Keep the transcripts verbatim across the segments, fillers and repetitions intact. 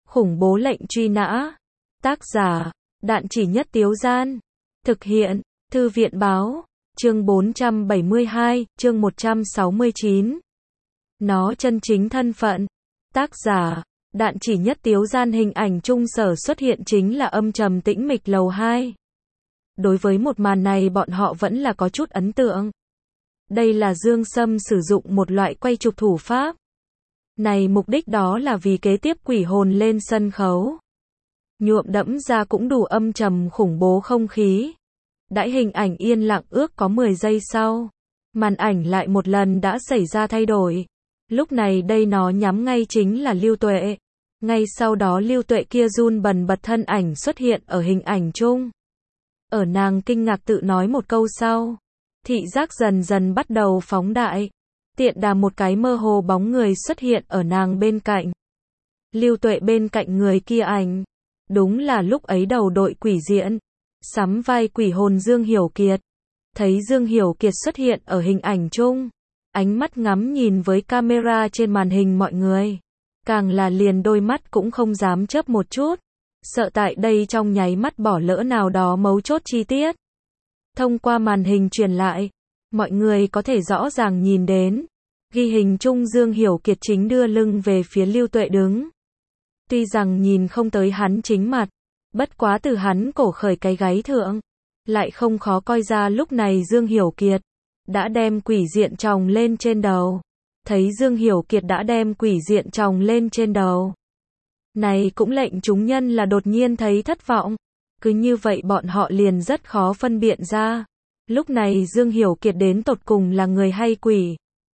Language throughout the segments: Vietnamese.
Khủng bố lệnh truy nã. Tác giả, Đạn Chỉ Nhất Tiếu Gian. Thực hiện, Thư viện báo. Chương bốn trăm bảy mươi hai, chương một trăm sáu mươi chín. Nó chân chính thân phận. Tác giả, Đạn Chỉ Nhất Tiếu Gian. Hình ảnh trung sở xuất hiện chính là âm trầm tĩnh mịch lầu hai. Đối với một màn này bọn họ vẫn là có chút ấn tượng. Đây là Dương Sâm sử dụng một loại quay chụp thủ pháp. Này mục đích đó là vì kế tiếp quỷ hồn lên sân khấu. Nhuộm đẫm ra cũng đủ âm trầm khủng bố không khí. Đãi hình ảnh yên lặng ước có mười giây sau. Màn ảnh lại một lần đã xảy ra thay đổi. Lúc này đây nó nhắm ngay chính là Lưu Tuệ. Ngay sau đó Lưu Tuệ kia run bần bật thân ảnh xuất hiện ở hình ảnh chung. Ở nàng kinh ngạc tự nói một câu sau. Thị giác dần dần bắt đầu phóng đại. Tiện đà một cái mơ hồ bóng người xuất hiện ở nàng bên cạnh. Lưu Tuệ bên cạnh người kia ảnh. Đúng là lúc ấy đầu đội quỷ diện. Sắm vai quỷ hồn Dương Hiểu Kiệt. Thấy Dương Hiểu Kiệt xuất hiện ở hình ảnh chung. Ánh mắt ngắm nhìn với camera trên màn hình mọi người. Càng là liền đôi mắt cũng không dám chớp một chút. Sợ tại đây trong nháy mắt bỏ lỡ nào đó mấu chốt chi tiết. Thông qua màn hình truyền lại. Mọi người có thể rõ ràng nhìn đến. Ghi hình chung Dương Hiểu Kiệt chính đưa lưng về phía Lưu Tuệ đứng. Tuy rằng nhìn không tới hắn chính mặt. Bất quá từ hắn cổ khởi cái gáy thượng. Lại không khó coi ra lúc này Dương Hiểu Kiệt. Đã đem quỷ diện tròng lên trên đầu. Thấy Dương Hiểu Kiệt đã đem quỷ diện tròng lên trên đầu. Này cũng lệnh chúng nhân là đột nhiên thấy thất vọng. Cứ như vậy bọn họ liền rất khó phân biện ra. Lúc này Dương Hiểu Kiệt đến tột cùng là người hay quỷ.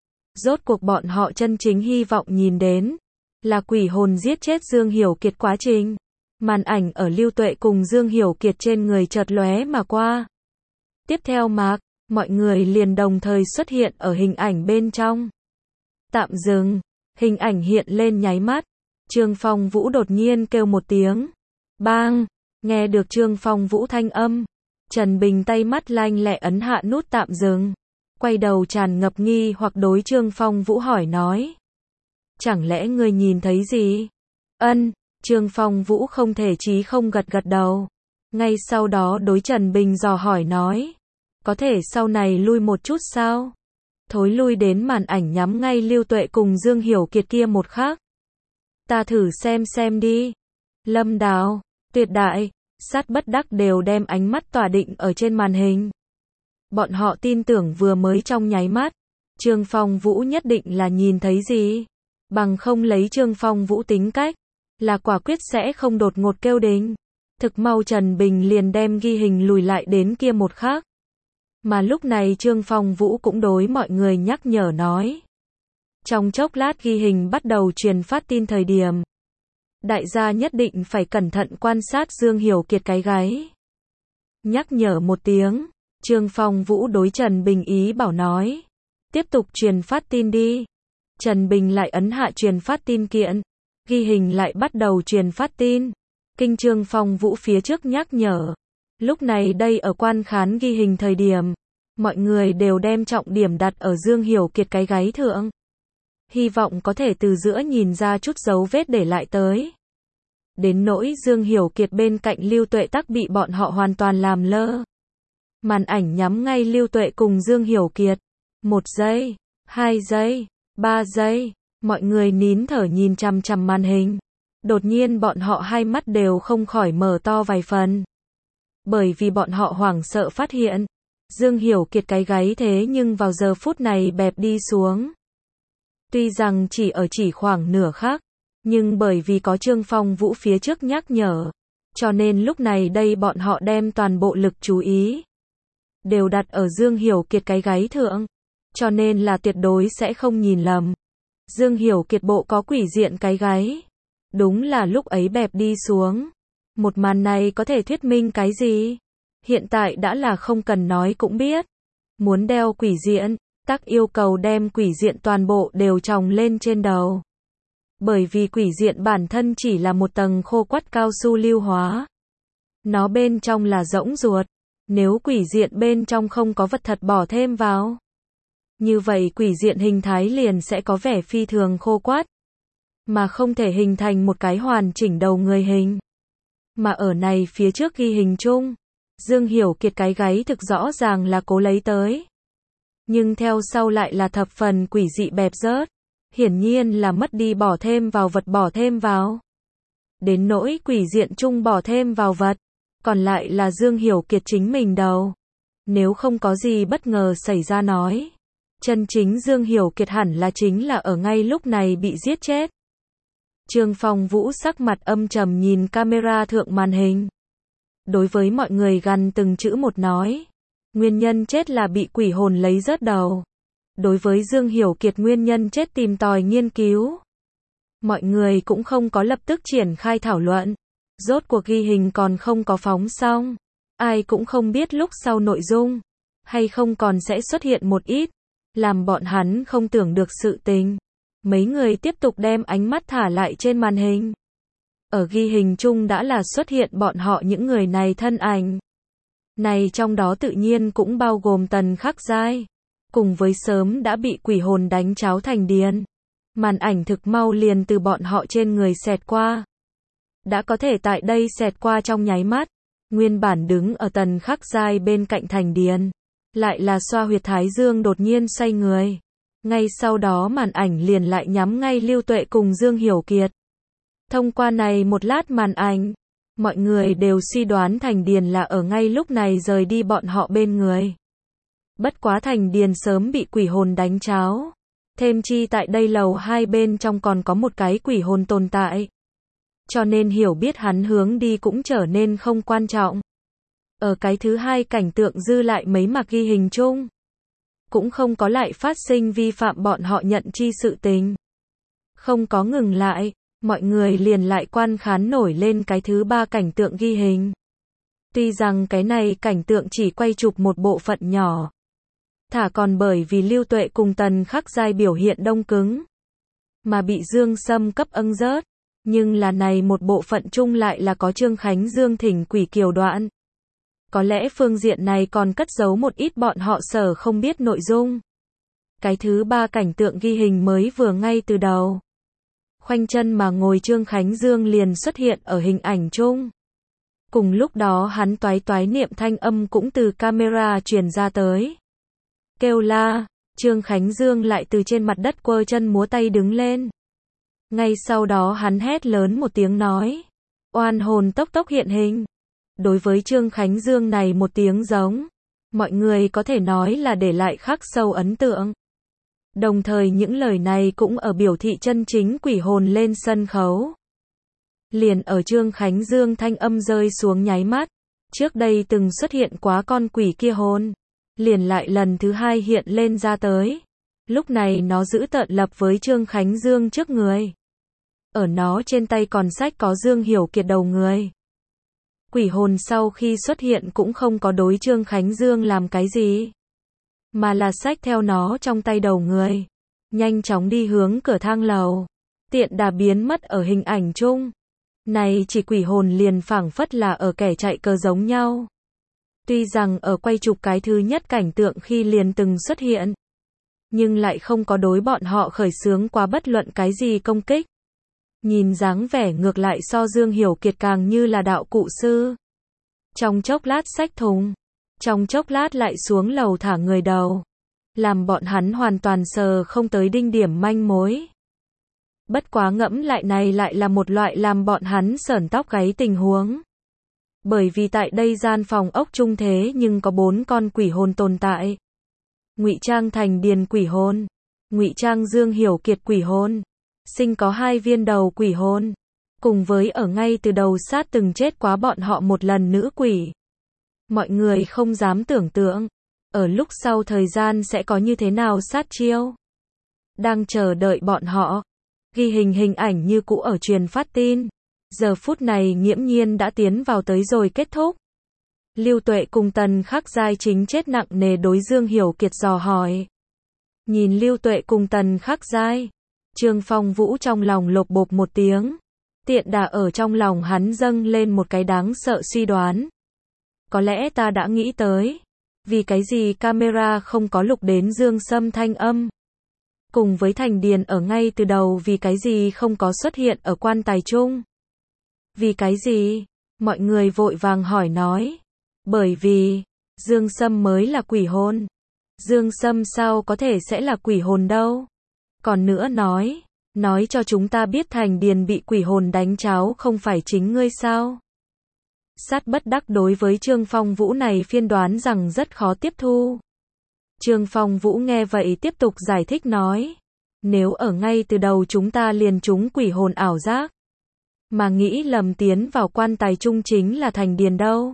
Rốt cuộc bọn họ chân chính hy vọng nhìn đến. Là quỷ hồn giết chết Dương Hiểu Kiệt quá trình. Màn ảnh ở Lưu Tuệ cùng Dương Hiểu Kiệt trên người chợt lóe mà qua. Tiếp theo mạc, mọi người liền đồng thời xuất hiện ở hình ảnh bên trong. Tạm dừng, hình ảnh hiện lên nháy mắt. Trương Phong Vũ đột nhiên kêu một tiếng. Bang, nghe được Trương Phong Vũ thanh âm. Trần Bình tay mắt lanh lẹ ấn hạ nút tạm dừng. Quay đầu tràn ngập nghi hoặc đối Trương Phong Vũ hỏi nói. Chẳng lẽ ngươi nhìn thấy gì? Ân, Trương Phong Vũ không thể chí không gật gật đầu. Ngay sau đó đối Trần Bình dò hỏi nói. Có thể sau này lui một chút sao? Thối lui đến màn ảnh nhắm ngay Lưu Tuệ cùng Dương Hiểu Kiệt kia một khắc. Ta thử xem xem đi. Lâm Đào, Tuyệt Đại, Sát Bất Đắc đều đem ánh mắt tỏa định ở trên màn hình. Bọn họ tin tưởng vừa mới trong nháy mắt. Trương Phong Vũ nhất định là nhìn thấy gì. Bằng không lấy Trương Phong Vũ tính cách. Là quả quyết sẽ không đột ngột kêu đến. Thực mau Trần Bình liền đem ghi hình lùi lại đến kia một khắc. Mà lúc này Trương Phong Vũ cũng đối mọi người nhắc nhở nói. Trong chốc lát ghi hình bắt đầu truyền phát tin thời điểm. Đại gia nhất định phải cẩn thận quan sát Dương Hiểu Kiệt cái gáy. Nhắc nhở một tiếng, Trương Phong Vũ đối Trần Bình ý bảo nói. Tiếp tục truyền phát tin đi. Trần Bình lại ấn hạ truyền phát tin kiện. Ghi hình lại bắt đầu truyền phát tin. Kinh Trương Phong Vũ phía trước nhắc nhở. Lúc này đây ở quan khán ghi hình thời điểm. Mọi người đều đem trọng điểm đặt ở Dương Hiểu Kiệt cái gáy thượng. Hy vọng có thể từ giữa nhìn ra chút dấu vết để lại tới. Đến nỗi Dương Hiểu Kiệt bên cạnh Lưu Tuệ tắc bị bọn họ hoàn toàn làm lơ. Màn ảnh nhắm ngay Lưu Tuệ cùng Dương Hiểu Kiệt. Một giây, hai giây, ba giây. Mọi người nín thở nhìn chằm chằm màn hình. Đột nhiên bọn họ hai mắt đều không khỏi mở to vài phần. Bởi vì bọn họ hoảng sợ phát hiện. Dương Hiểu Kiệt cái gáy thế nhưng vào giờ phút này bẹp đi xuống. Tuy rằng chỉ ở chỉ khoảng nửa khắc. Nhưng bởi vì có Trương Phong Vũ phía trước nhắc nhở. Cho nên lúc này đây bọn họ đem toàn bộ lực chú ý. Đều đặt ở Dương Hiểu Kiệt cái gáy thượng. Cho nên là tuyệt đối sẽ không nhìn lầm. Dương Hiểu Kiệt bộ có quỷ diện cái gáy. Đúng là lúc ấy bẹp đi xuống. Một màn này có thể thuyết minh cái gì? Hiện tại đã là không cần nói cũng biết. Muốn đeo quỷ diện, tắc yêu cầu đem quỷ diện toàn bộ đều tròng lên trên đầu. Bởi vì quỷ diện bản thân chỉ là một tầng khô quắt cao su lưu hóa. Nó bên trong là rỗng ruột. Nếu quỷ diện bên trong không có vật thật bỏ thêm vào. Như vậy quỷ diện hình thái liền sẽ có vẻ phi thường khô quắt. mà không thể hình thành một cái hoàn chỉnh đầu người hình. Mà ở này phía trước ghi hình chung, Dương Hiểu Kiệt cái gáy thực rõ ràng là cố lấy tới. Nhưng theo sau lại là thập phần quỷ dị bẹp rớt. Hiển nhiên là mất đi bỏ thêm vào vật bỏ thêm vào. Đến nỗi quỷ diện chung bỏ thêm vào vật. Còn lại là Dương Hiểu Kiệt chính mình đầu. Nếu không có gì bất ngờ xảy ra nói. Chân chính Dương Hiểu Kiệt hẳn là chính là ở ngay lúc này bị giết chết. Trương Phong Vũ sắc mặt âm trầm nhìn camera thượng màn hình. Đối với mọi người gần từng chữ một nói. Nguyên nhân chết là bị quỷ hồn lấy rớt đầu. Đối với Dương Hiểu Kiệt nguyên nhân chết tìm tòi nghiên cứu. Mọi người cũng không có lập tức triển khai thảo luận. Rốt cuộc ghi hình còn không có phóng xong. Ai cũng không biết lúc sau nội dung. Hay không còn sẽ xuất hiện một ít. Làm bọn hắn không tưởng được sự tình. Mấy người tiếp tục đem ánh mắt thả lại trên màn hình. Ở ghi hình chung đã là xuất hiện bọn họ những người này thân ảnh. Này trong đó tự nhiên cũng bao gồm Tần Khắc Giai. Cùng với sớm đã bị quỷ hồn đánh cháo thành điên. Màn ảnh thực mau liền từ bọn họ trên người xẹt qua. Đã có thể tại đây xẹt qua trong nháy mắt. Nguyên bản đứng ở Tần Khắc Giai bên cạnh thành điên. Lại là xoa huyệt thái dương đột nhiên xoay người. Ngay sau đó màn ảnh liền lại nhắm ngay Lưu Tuệ cùng Dương Hiểu Kiệt. Thông qua này một lát màn ảnh, mọi người đều suy đoán Thành Điền là ở ngay lúc này rời đi bọn họ bên người. Bất quá Thành Điền sớm bị quỷ hồn đánh cháo. Thêm chi tại đây lầu hai bên trong còn có một cái quỷ hồn tồn tại. Cho nên hiểu biết hắn hướng đi cũng trở nên không quan trọng. Ở cái thứ hai cảnh tượng dư lại mấy mạc ghi hình chung. Cũng không có lại phát sinh vi phạm bọn họ nhận chi sự tình. Không có ngừng lại, mọi người liền lại quan khán nổi lên cái thứ ba cảnh tượng ghi hình. Tuy rằng cái này cảnh tượng chỉ quay chụp một bộ phận nhỏ. Thả còn bởi vì Lưu Tuệ cùng Tần Khắc Giai biểu hiện đông cứng. Mà bị Dương Sâm cấp âng rớt. Nhưng là này một bộ phận chung lại là có Trương Khánh Dương thỉnh quỷ kiều đoạn. Có lẽ phương diện này còn cất giấu một ít bọn họ sở không biết nội dung. Cái thứ ba cảnh tượng ghi hình mới vừa ngay từ đầu. Khoanh chân mà ngồi Trương Khánh Dương liền xuất hiện ở hình ảnh chung. Cùng lúc đó hắn toái toái niệm thanh âm cũng từ camera truyền ra tới. Kêu la, Trương Khánh Dương lại từ trên mặt đất quơ chân múa tay đứng lên. Ngay sau đó hắn hét lớn một tiếng nói. Oan hồn tốc tốc hiện hình. Đối với Trương Khánh Dương này một tiếng giống, mọi người có thể nói là để lại khắc sâu ấn tượng. Đồng thời những lời này cũng ở biểu thị chân chính quỷ hồn lên sân khấu. Liền ở Trương Khánh Dương thanh âm rơi xuống nháy mắt, trước đây từng xuất hiện quá con quỷ kia hồn, liền lại lần thứ hai hiện lên ra tới. Lúc này nó giữ tợn lập với Trương Khánh Dương trước người. Ở nó trên tay còn sách có Dương Hiểu Kiệt đầu người. Quỷ hồn sau khi xuất hiện cũng không có đối Trương Khánh Dương làm cái gì. Mà là xách theo nó trong tay đầu người. Nhanh chóng đi hướng cửa thang lầu. Tiện đà biến mất ở hình ảnh chung. Này chỉ quỷ hồn liền phảng phất là ở kẻ chạy cờ giống nhau. Tuy rằng ở quay chụp cái thứ nhất cảnh tượng khi liền từng xuất hiện. Nhưng lại không có đối bọn họ khởi xướng quá bất luận cái gì công kích. Nhìn dáng vẻ ngược lại so Dương Hiểu Kiệt càng như là đạo cụ sư. Trong chốc lát xách thùng. Trong chốc lát lại xuống lầu thả người đầu. Làm bọn hắn hoàn toàn sờ không tới đinh điểm manh mối. Bất quá ngẫm lại này lại là một loại làm bọn hắn sởn tóc gáy tình huống. Bởi vì tại đây gian phòng ốc trung thế nhưng có bốn con quỷ hồn tồn tại. Ngụy trang Thành Điền quỷ hồn. Ngụy trang Dương Hiểu Kiệt quỷ hồn. Sinh có hai viên đầu quỷ hồn. Cùng với ở ngay từ đầu sát từng chết quá bọn họ một lần nữ quỷ. Mọi người không dám tưởng tượng. Ở lúc sau thời gian sẽ có như thế nào sát chiêu. Đang chờ đợi bọn họ. Ghi hình hình ảnh như cũ ở truyền phát tin. Giờ phút này nghiễm nhiên đã tiến vào tới rồi kết thúc. Lưu Tuệ cùng Tần Khắc Giai chính chết nặng nề đối Dương Hiểu Kiệt dò hỏi. Nhìn Lưu Tuệ cùng Tần Khắc Giai. Trương Phong Vũ trong lòng lột bột một tiếng. Tiện đà ở trong lòng hắn dâng lên một cái đáng sợ suy đoán. Có lẽ ta đã nghĩ tới. Vì cái gì camera không có lục đến Dương Sâm thanh âm. cùng với thành điền ở ngay từ đầu vì cái gì không có xuất hiện ở quan tài chung? Vì cái gì? Mọi người vội vàng hỏi nói. Bởi vì, Dương Sâm mới là quỷ hồn. Dương Sâm sao có thể sẽ là quỷ hồn đâu? Còn nữa nói, nói cho chúng ta biết thành điền bị quỷ hồn đánh cháo không phải chính ngươi sao? Sát bất đắc đối với Trương Phong Vũ này phiên đoán rằng rất khó tiếp thu. Trương Phong Vũ nghe vậy tiếp tục giải thích nói. Nếu ở ngay từ đầu chúng ta liền trúng quỷ hồn ảo giác, mà nghĩ lầm tiến vào quan tài chung chính là thành điền đâu.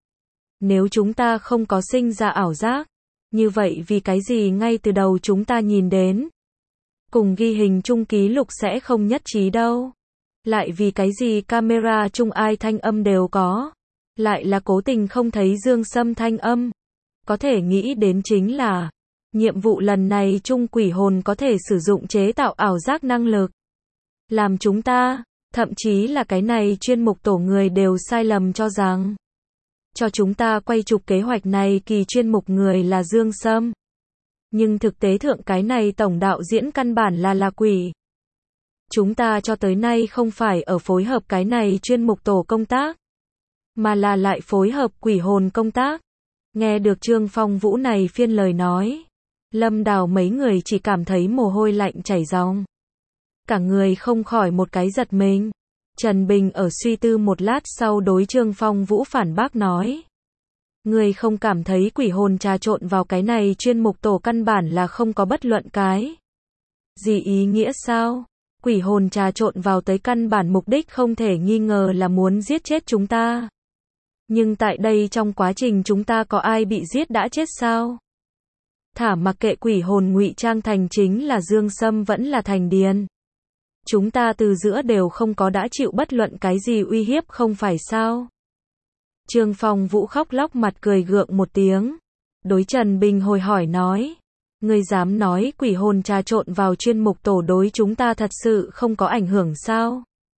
Nếu chúng ta không có sinh ra ảo giác, như vậy vì cái gì ngay từ đầu chúng ta nhìn đến, cùng ghi hình chung ký lục sẽ không nhất trí đâu. Lại vì cái gì camera chung ai thanh âm đều có, lại là cố tình không thấy Dương Sâm thanh âm. Có thể nghĩ đến chính là, nhiệm vụ lần này chung quỷ hồn có thể sử dụng chế tạo ảo giác năng lực. Làm chúng ta, thậm chí là cái này chuyên mục tổ người đều sai lầm cho rằng, cho chúng ta quay chụp kế hoạch này kỳ chuyên mục người là Dương Sâm. Nhưng thực tế thượng cái này tổng đạo diễn căn bản là là quỷ. Chúng ta cho tới nay không phải ở phối hợp cái này chuyên mục tổ công tác, mà là lại phối hợp quỷ hồn công tác. Nghe được Trương Phong Vũ này phiên lời nói, Lâm Đào mấy người chỉ cảm thấy mồ hôi lạnh chảy ròng. Cả người không khỏi một cái giật mình. Trần Bình ở suy tư một lát sau đối Trương Phong Vũ phản bác nói. Người không cảm thấy quỷ hồn trà trộn vào cái này chuyên mục tổ căn bản là không có bất luận cái gì ý nghĩa sao? Quỷ hồn trà trộn vào tới căn bản mục đích không thể nghi ngờ là muốn giết chết chúng ta. Nhưng tại đây trong quá trình chúng ta có ai bị giết đã chết sao? Thả mặc kệ quỷ hồn ngụy trang thành chính là Dương Sâm vẫn là thành điền. Chúng ta từ giữa đều không có đã chịu bất luận cái gì uy hiếp không phải sao? Trương Phong Vũ khóc lóc mặt cười gượng một tiếng. Đối Trần Bình hồi hỏi nói. Ngươi dám nói quỷ hồn trà trộn vào chuyên mục tổ đối chúng ta thật sự không có ảnh hưởng sao?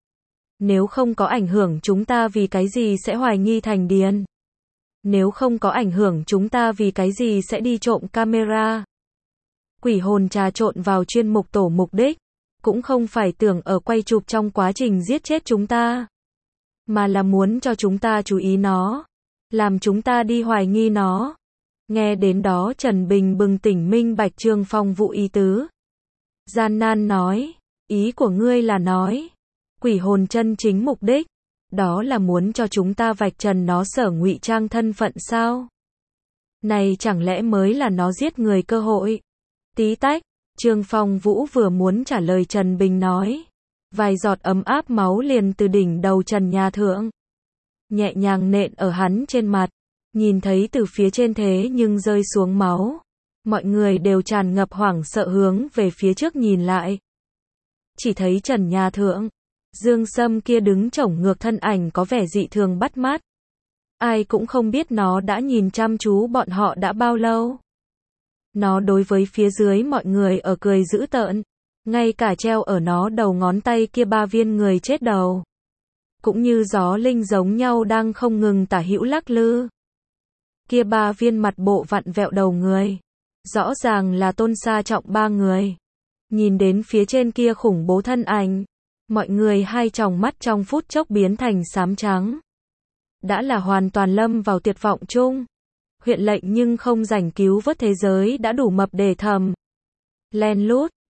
Nếu không có ảnh hưởng chúng ta vì cái gì sẽ hoài nghi thành điền? Nếu không có ảnh hưởng chúng ta vì cái gì sẽ đi trộm camera? Quỷ hồn trà trộn vào chuyên mục tổ mục đích, cũng không phải tưởng ở quay chụp trong quá trình giết chết chúng ta, mà là muốn cho chúng ta chú ý nó, làm chúng ta đi hoài nghi nó. Nghe đến đó Trần Bình bừng tỉnh minh bạch Trương Phong Vũ ý tứ. Gian nan nói, ý của ngươi là nói, quỷ hồn chân chính mục đích, đó là muốn cho chúng ta vạch trần nó sở ngụy trang thân phận sao? Này chẳng lẽ mới là nó giết người cơ hội? Tí tách, Trương Phong Vũ vừa muốn trả lời Trần Bình nói, vài giọt ấm áp máu liền từ đỉnh đầu Trần Nhà Thượng nhẹ nhàng nện ở hắn trên mặt. Nhìn thấy từ phía trên thế nhưng rơi xuống máu, mọi người đều tràn ngập hoảng sợ hướng về phía trước nhìn lại. Chỉ thấy Trần Nhà Thượng, Dương Sâm kia đứng chổng ngược thân ảnh có vẻ dị thường bắt mắt. Ai cũng không biết nó đã nhìn chăm chú bọn họ đã bao lâu. Nó đối với phía dưới mọi người ở cười dữ tợn, ngay cả treo ở nó đầu ngón tay kia ba viên người chết đầu, cũng như gió linh giống nhau đang không ngừng tả hữu lắc lư. Kia ba viên mặt bộ vặn vẹo đầu người, rõ ràng là Tôn Sa Trọng ba người. Nhìn đến phía trên kia khủng bố thân ảnh, mọi người hai tròng mắt trong phút chốc biến thành xám trắng. Đã là hoàn toàn lâm vào tuyệt vọng chung. Huyện lệnh nhưng không rảnh cứu vớt thế giới đã đủ mập để thầm. Len lút,